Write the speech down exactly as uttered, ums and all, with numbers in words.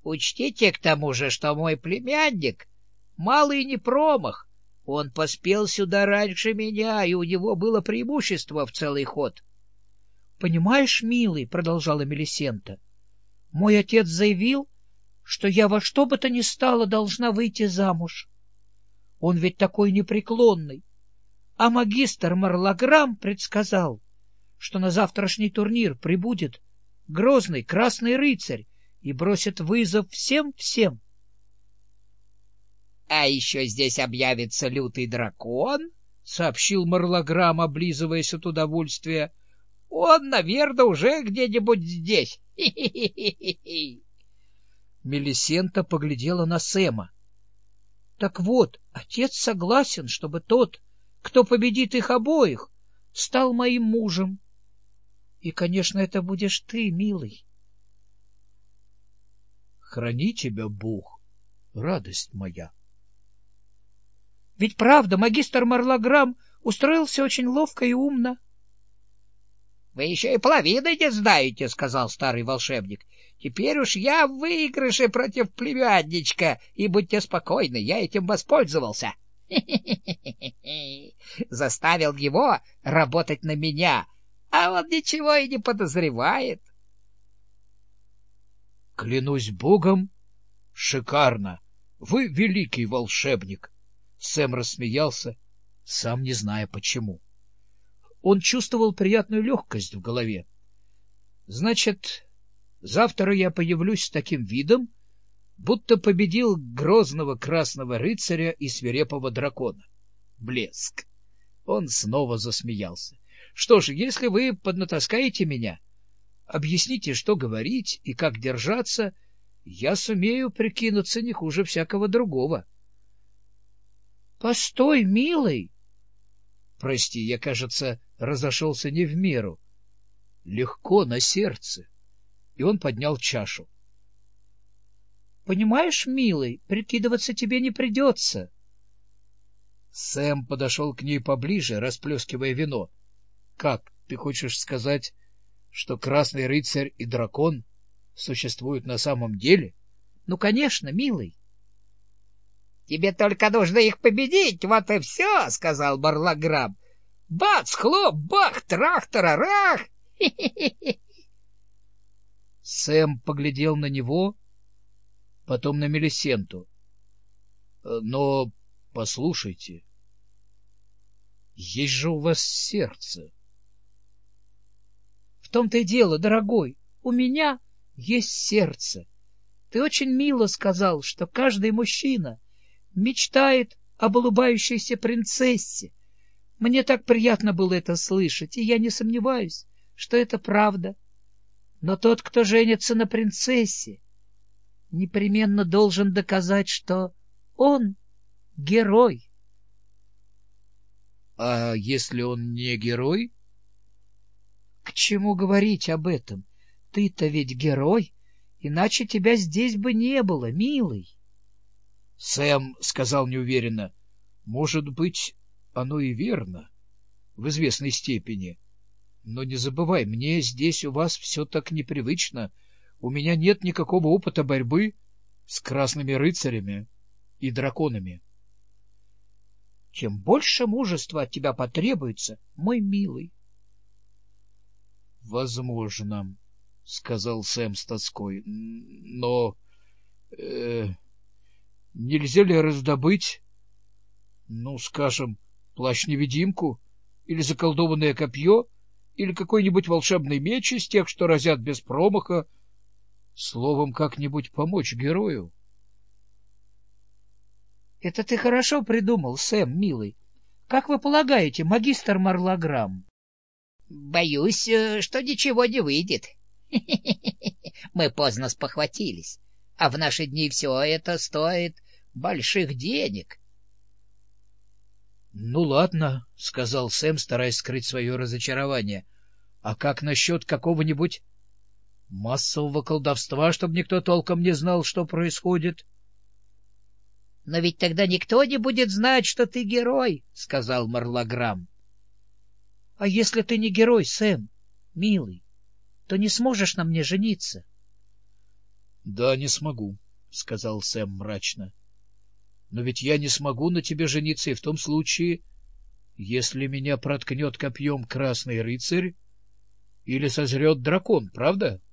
Учтите к тому же, что мой племянник малый не промах. Он поспел сюда раньше меня, и у него было преимущество в целый ход. — Понимаешь, милый, — продолжала Мелисента, — мой отец заявил, что я во что бы то ни стало должна выйти замуж. Он ведь такой непреклонный. А магистр Марлаграм предсказал, что на завтрашний турнир прибудет грозный красный рыцарь и бросит вызов всем-всем. — А еще здесь объявится лютый дракон, — сообщил Марлаграм, облизываясь от удовольствия. — Он, наверное, уже где-нибудь здесь. Мелисента поглядела на Сэма. — Так вот, отец согласен, чтобы тот, кто победит их обоих, стал моим мужем. И, конечно, это будешь ты, милый. — Храни тебя Бог, радость моя. Ведь правда, магистр Марлаграм устроился очень ловко и умно. — Вы еще и половины не знаете, — сказал старый волшебник. — Теперь уж я в выигрыше против племянничка, и будьте спокойны, я этим воспользовался. Заставил его работать на меня, а он ничего и не подозревает. — Клянусь богом, шикарно! Вы великий волшебник! Сэм рассмеялся, сам не зная почему. Он чувствовал приятную легкость в голове. — Значит, завтра я появлюсь с таким видом, будто победил грозного красного рыцаря и свирепого дракона. Блеск! Он снова засмеялся. — Что ж, если вы поднатаскаете меня, объясните, что говорить и как держаться, я сумею прикинуться не хуже всякого другого. — Постой, милый! Прости, я, кажется, разошелся не в меру. Легко на сердце. И он поднял чашу. — Понимаешь, милый, прикидываться тебе не придется. Сэм подошел к ней поближе, расплескивая вино. — Как, ты хочешь сказать, что красный рыцарь и дракон существуют на самом деле? — Ну, конечно, милый. — Тебе только нужно их победить, вот и все, — сказал Марлаграм. — Бац, хлоп, бах, трах-тарарах! Сэм поглядел на него, потом на Мелисенту. — Но послушайте, есть же у вас сердце. — В том-то и дело, дорогой, у меня есть сердце. Ты очень мило сказал, что каждый мужчина мечтает об улыбающейся принцессе. Мне так приятно было это слышать, и я не сомневаюсь, что это правда. Но тот, кто женится на принцессе, непременно должен доказать, что он герой. — А если он не герой? — К чему говорить об этом? Ты-то ведь герой, иначе тебя здесь бы не было, милый. Сэм сказал неуверенно: — Может быть, оно и верно, в известной степени. Но не забывай, мне здесь у вас все так непривычно. У меня нет никакого опыта борьбы с красными рыцарями и драконами. — Чем больше мужества от тебя потребуется, мой милый. — Возможно, — сказал Сэм с тоской, — но... Э... Нельзя ли раздобыть, ну, скажем, плащ-невидимку или заколдованное копье или какой-нибудь волшебный меч из тех, что разят без промаха, словом, как-нибудь помочь герою? — Это ты хорошо придумал, Сэм, милый. Как вы полагаете, магистр Марлаграм? — Боюсь, что ничего не выйдет. Мы поздно спохватились, а в наши дни все это стоит больших денег. — Ну, ладно, — сказал Сэм, стараясь скрыть свое разочарование. — А как насчет какого-нибудь массового колдовства, чтобы никто толком не знал, что происходит? — Но ведь тогда никто не будет знать, что ты герой, — сказал Марлаграм. — А если ты не герой, Сэм, милый, то не сможешь на мне жениться. — — Да, не смогу, — сказал Сэм мрачно. — Но ведь я не смогу на тебе жениться и в том случае, если меня проткнет копьем красный рыцарь или созрет дракон, правда?